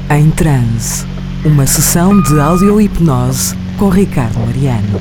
Em Transe, uma sessão de audio-hipnose com Ricardo Mariano.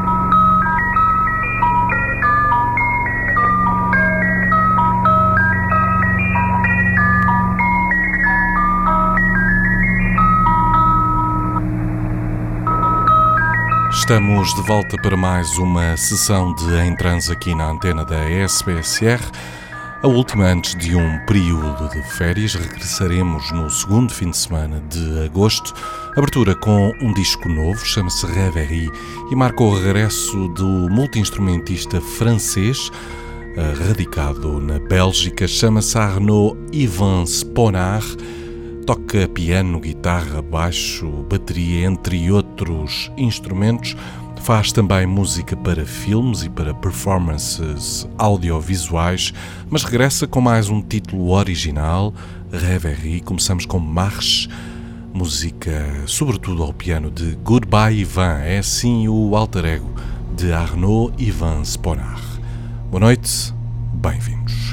Estamos de volta para mais uma sessão de Em Transe aqui na antena da SBSR. A última antes de um período de férias. Regressaremos no segundo fim de semana de agosto. Abertura com um disco novo, chama-se Reverie e marca o regresso do multi-instrumentista francês, radicado na Bélgica, chama-se Arnaud Yvan Sponard. Toca piano, guitarra, baixo, bateria, entre outros instrumentos. Faz também música para filmes e para performances audiovisuais, mas regressa com mais um título original, Reverie. Começamos com Marche, música sobretudo ao piano de Goodbye Ivan, é assim o alter ego de Arnaud Yvan Sponard. Boa noite, bem-vindos.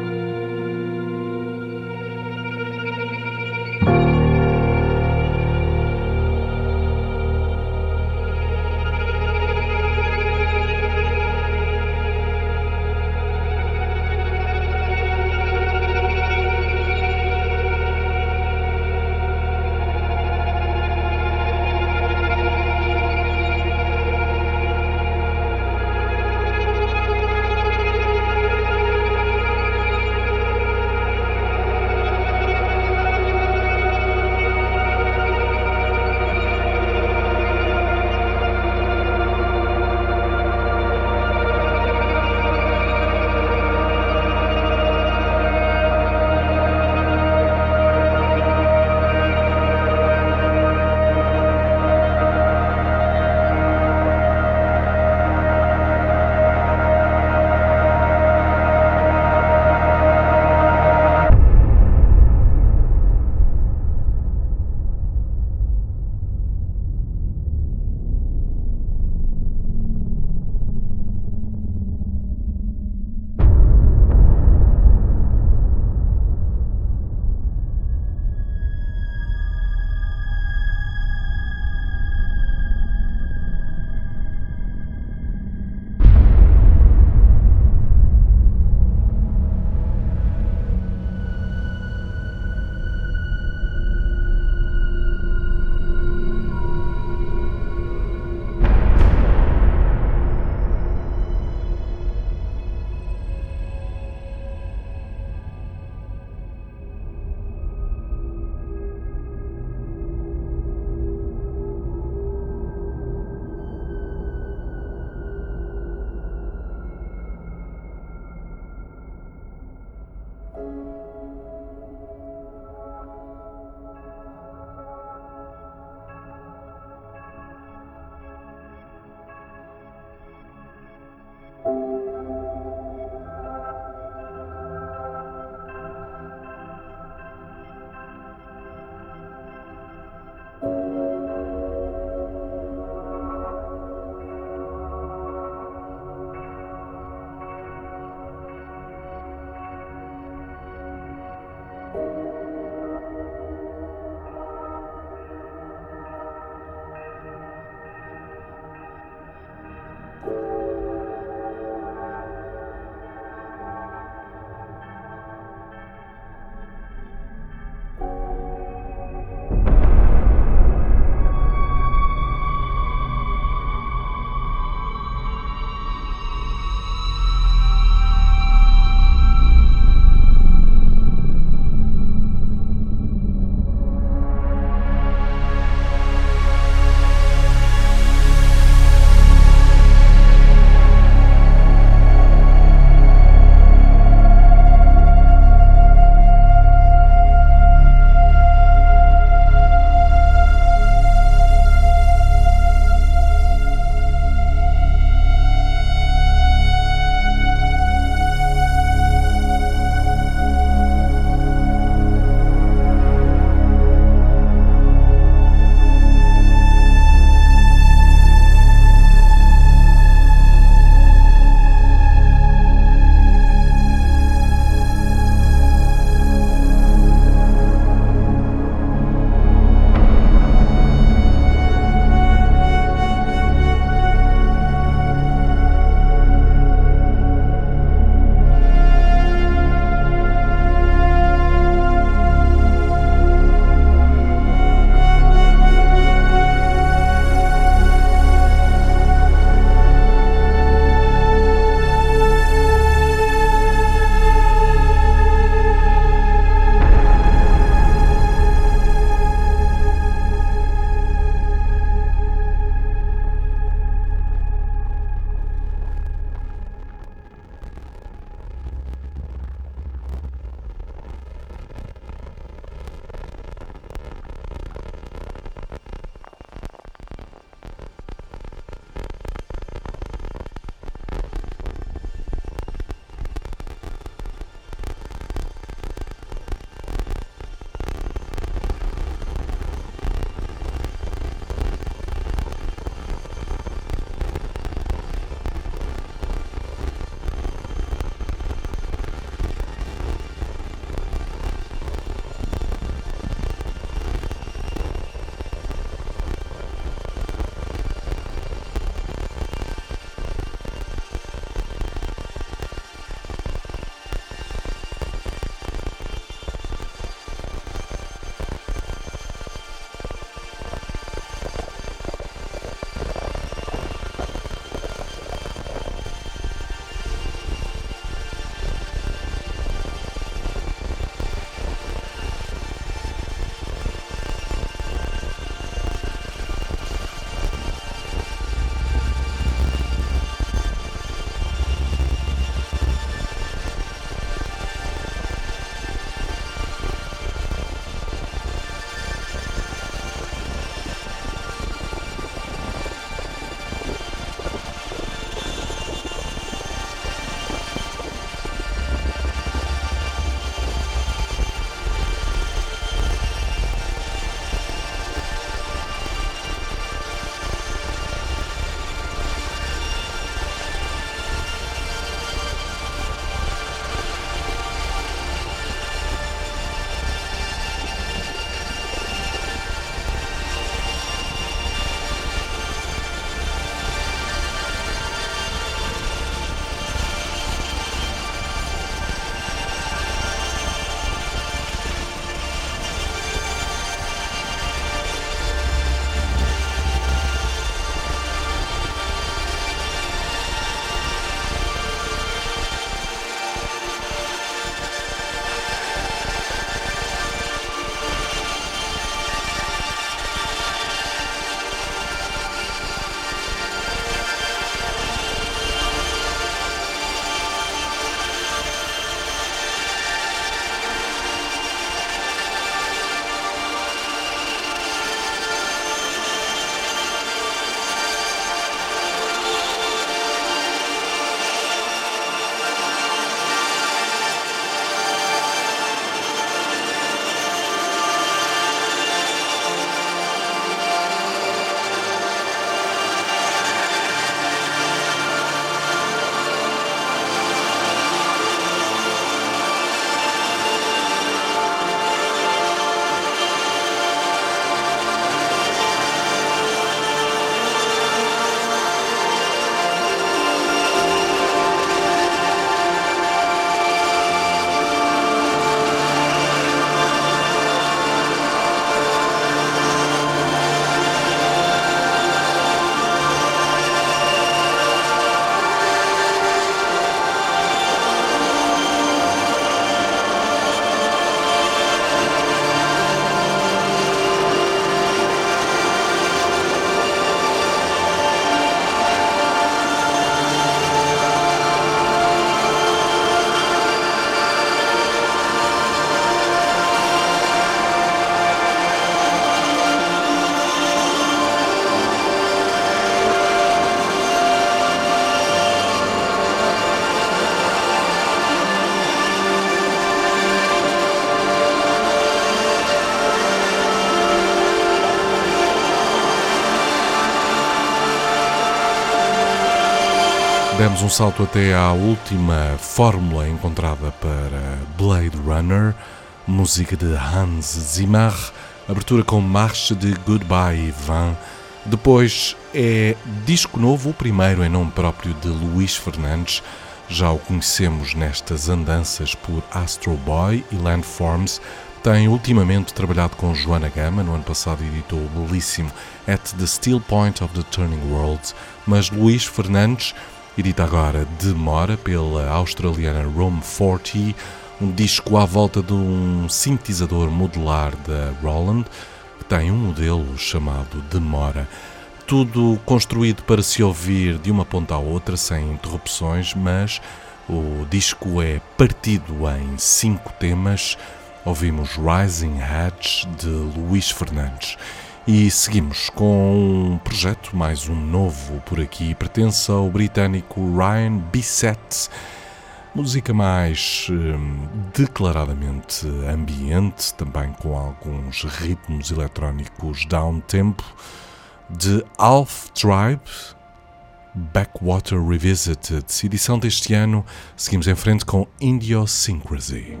Demos um salto até à última fórmula encontrada para Blade Runner, música de Hans Zimmer, abertura com Marche de Goodbye Yvan. Depois é disco novo, o primeiro em nome próprio de Luís Fernandes. Já o conhecemos nestas andanças por Astro Boy e Landforms. Tem ultimamente trabalhado com Joana Gama, no ano passado editou o belíssimo At the Still Point of the Turning World, mas Luís Fernandes edita agora Demora pela australiana Rome 40, um disco à volta de um sintetizador modular da Roland, que tem um modelo chamado Demora. Tudo construído para se ouvir de uma ponta à outra, sem interrupções, mas o disco é partido em 5 temas. Ouvimos Rising Hatch, de Luís Fernandes. E seguimos com um projeto, mais um novo por aqui, pertence ao britânico Ryan Bissett. Música mais declaradamente ambiente, também com alguns ritmos eletrónicos down-tempo, de Half Tribe, Backwater Revisited, edição deste ano. Seguimos em frente com Idiosyncrasy.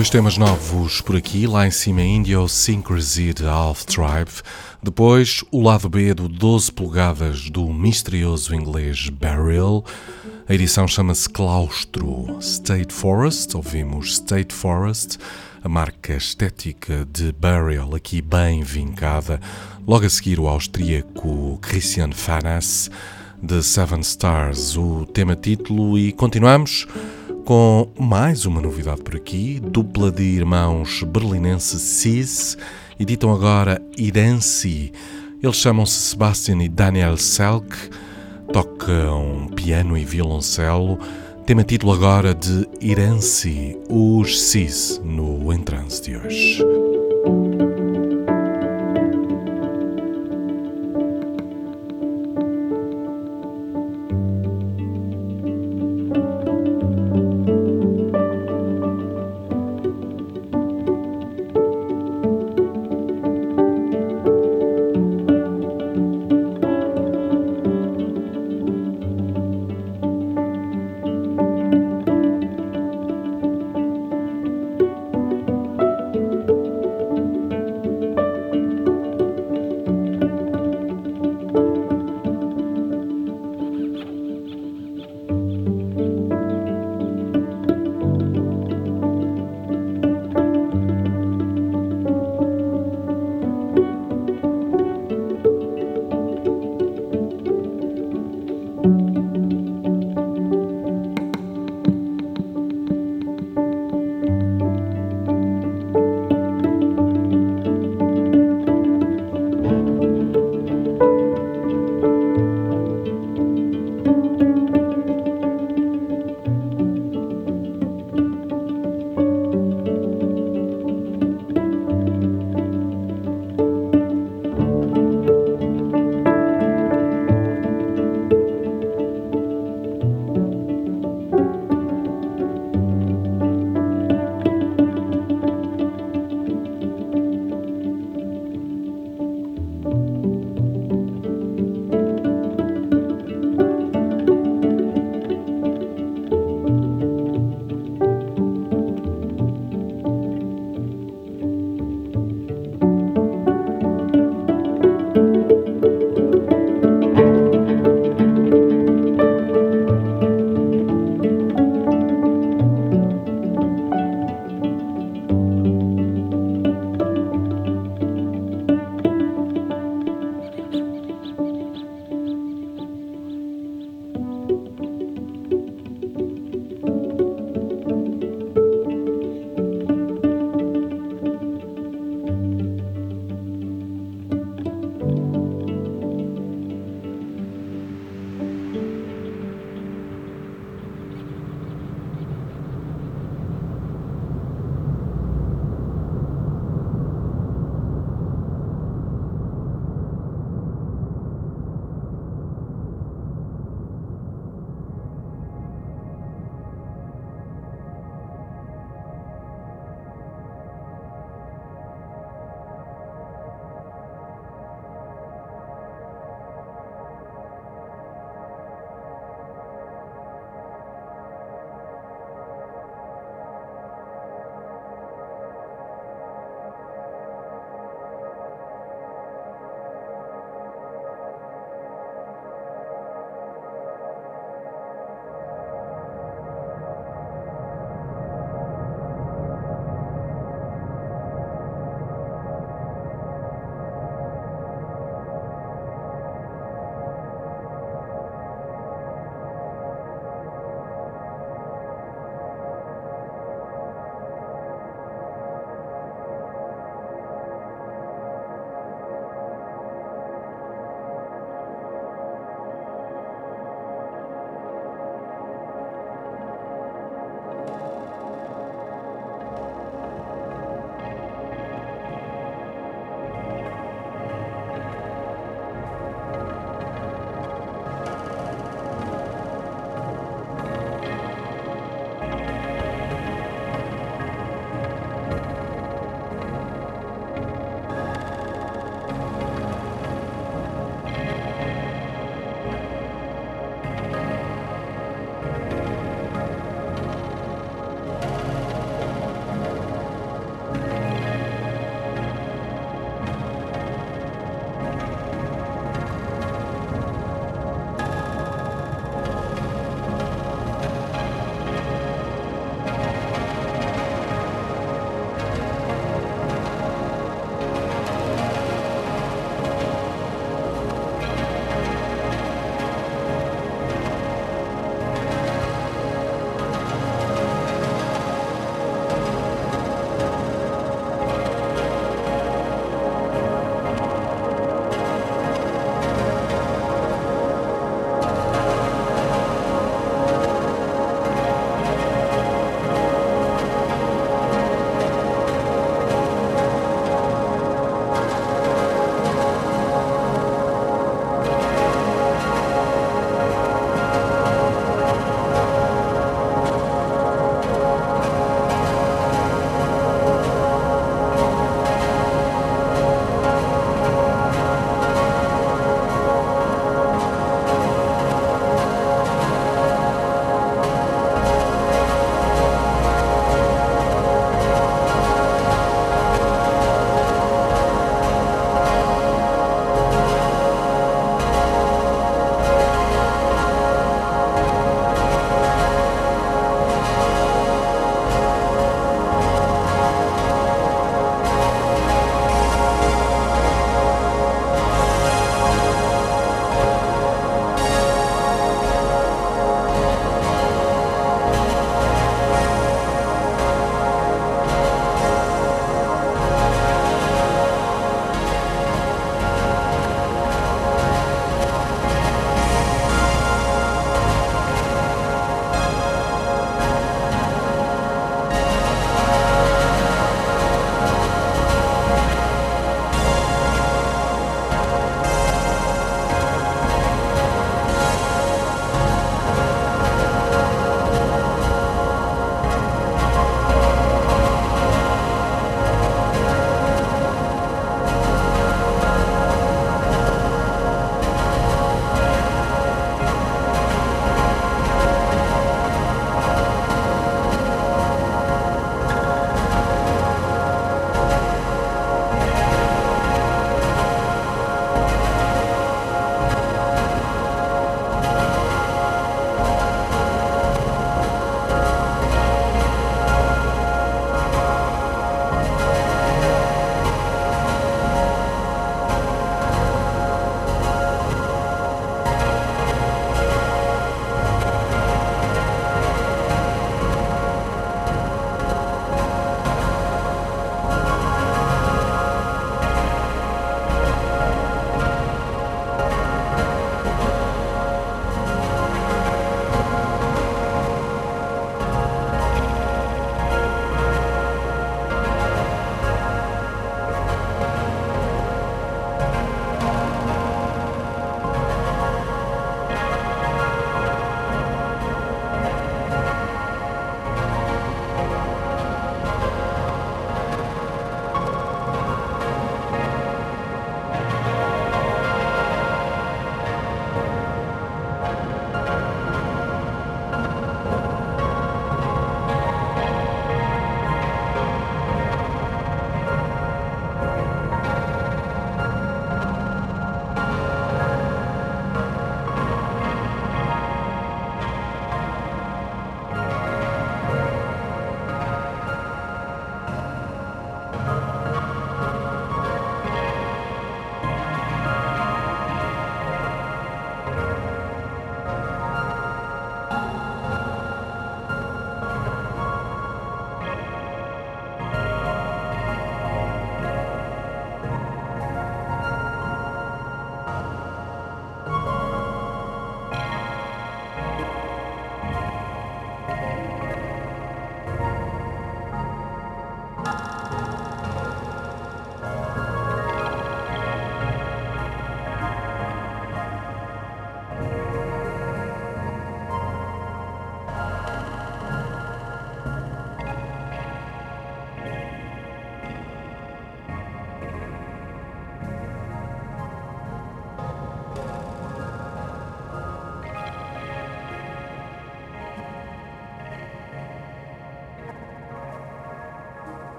Dois temas novos por aqui, lá em cima Idiosyncrasy de Half Tribe, depois o lado B do 12 polegadas do misterioso inglês Burial. A edição chama-se Claustro. State Forest, ouvimos State Forest, a marca estética de Burial, aqui bem vincada. Logo a seguir o austríaco Christian Fanas, de Seven Stars, o tema título, e continuamos com mais uma novidade por aqui, dupla de irmãos berlinenses Cis, editam agora Irensi. Eles chamam-se Sebastian e Daniel Selk, tocam piano e violoncelo. Tema título agora de Irensi, os Cis, no Em Transe de hoje.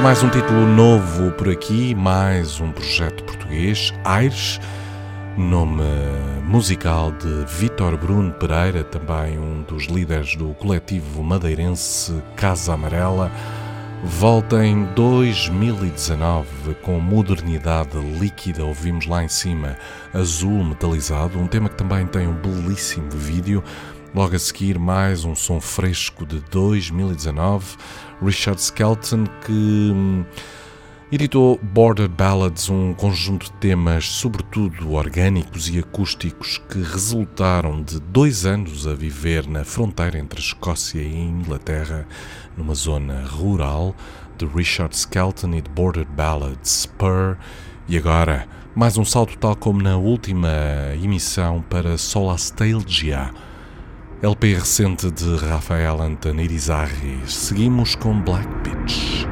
Mais um título novo por aqui, mais um projeto português, Aires, nome musical de Vítor Bruno Pereira, também um dos líderes do coletivo madeirense Casa Amarela. Volta em 2019 com modernidade líquida, ouvimos lá em cima Azul Metalizado, um tema que também tem um belíssimo vídeo. Logo a seguir mais um som fresco de 2019, Richard Skelton, que editou Border Ballads, um conjunto de temas sobretudo orgânicos e acústicos que resultaram de 2 anos a viver na fronteira entre a Escócia e a Inglaterra, numa zona rural, de Richard Skelton e de Border Ballads, Spur, e agora mais um salto tal como na última emissão para Solastalgia, LP recente de Rafael Antonirizarri. Seguimos com Black Pitch.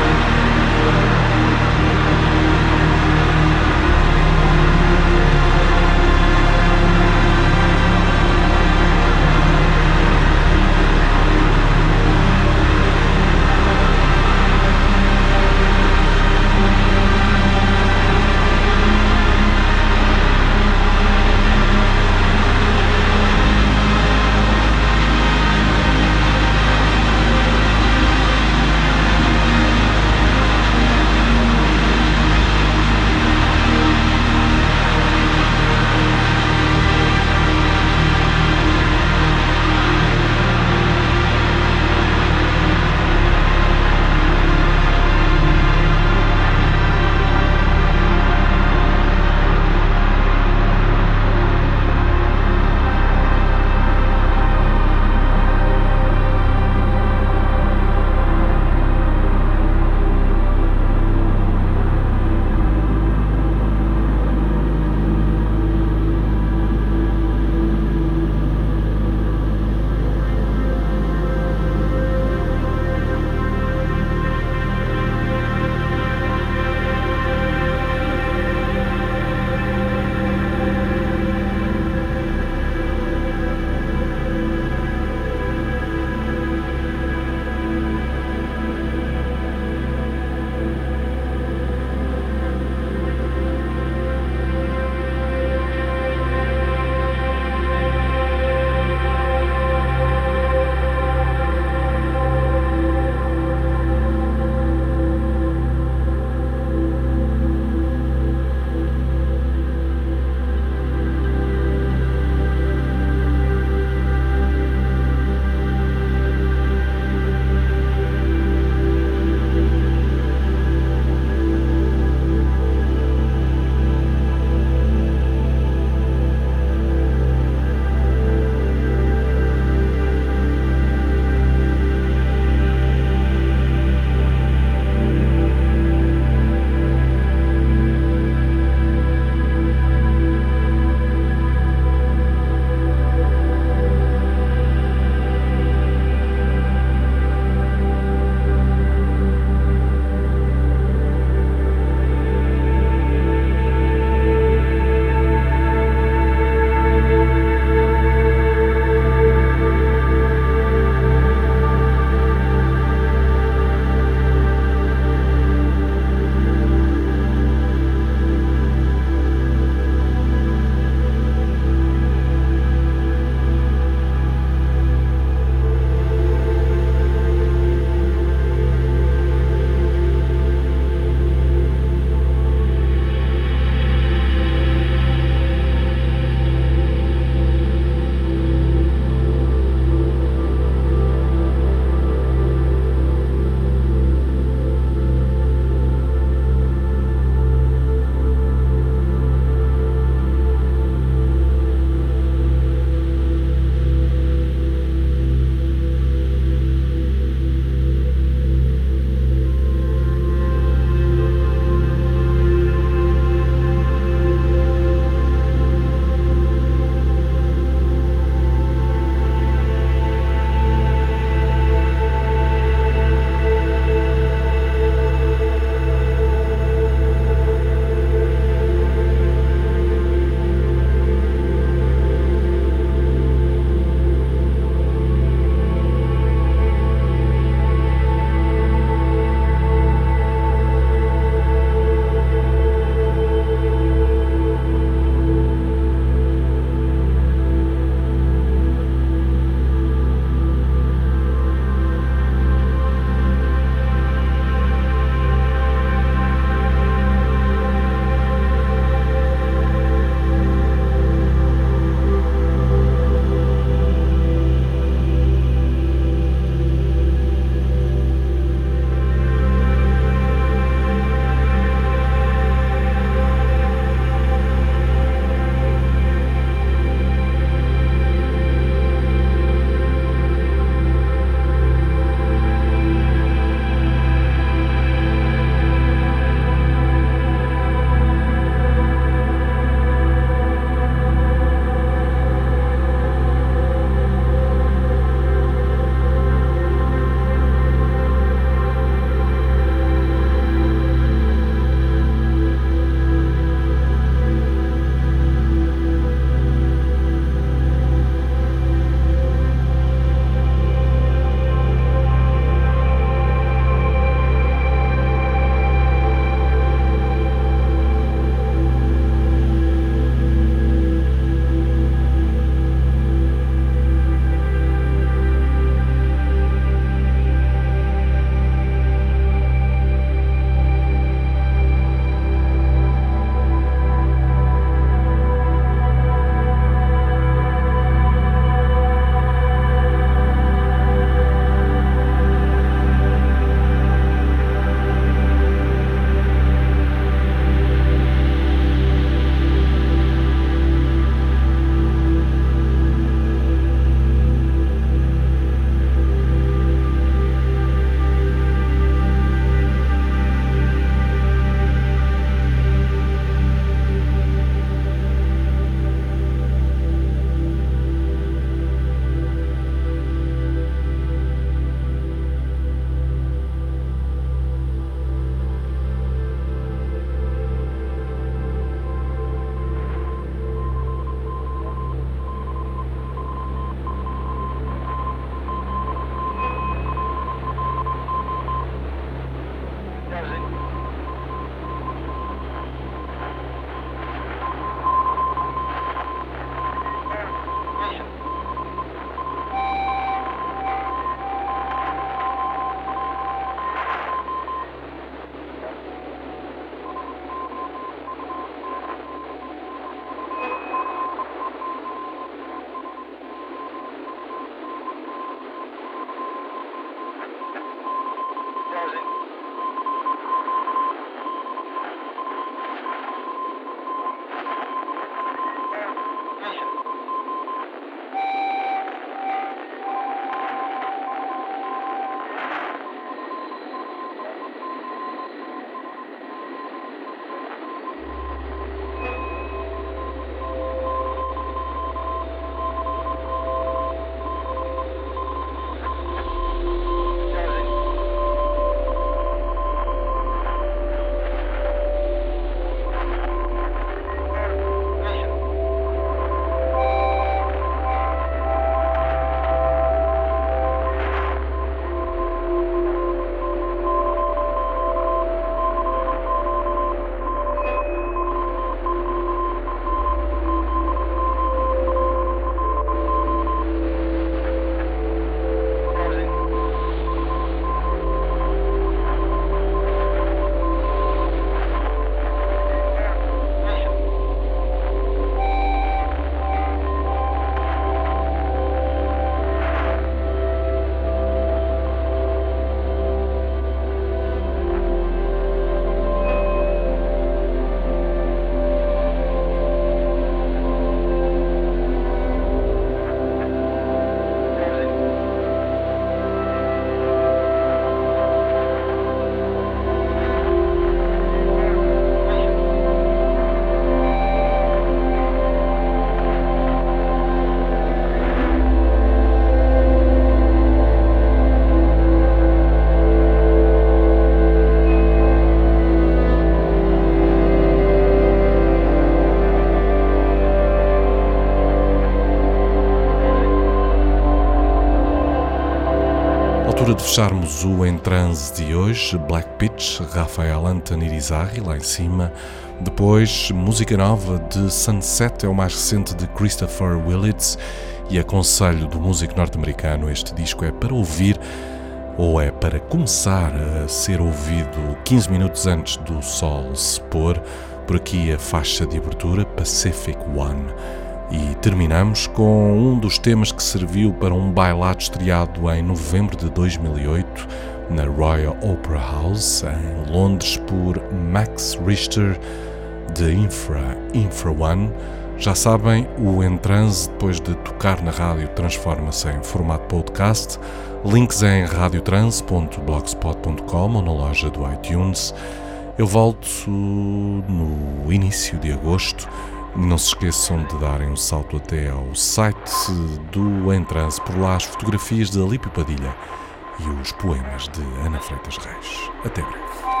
altura de fecharmos o Em Transe de hoje. Black Pitch, Rafael Anton Irizarry, lá em cima. Depois, música nova de Sunset, é o mais recente de Christopher Willits. E aconselho do músico norte-americano, este disco é para ouvir, ou é para começar a ser ouvido 15 minutos antes do sol se pôr. Por aqui a faixa de abertura, Pacific One. E terminamos com um dos temas que serviu para um bailado estreado em novembro de 2008 na Royal Opera House, em Londres, por Max Richter, de Infra One. Já sabem, o Em Transe, depois de tocar na rádio, transforma-se em formato podcast. Links em radiotranse.blogspot.com ou na loja do iTunes. Eu volto no início de agosto. Não se esqueçam de darem um salto até ao site do Em Transe, por lá as fotografias de Alípio Padilha e os poemas de Ana Freitas Reis. Até breve.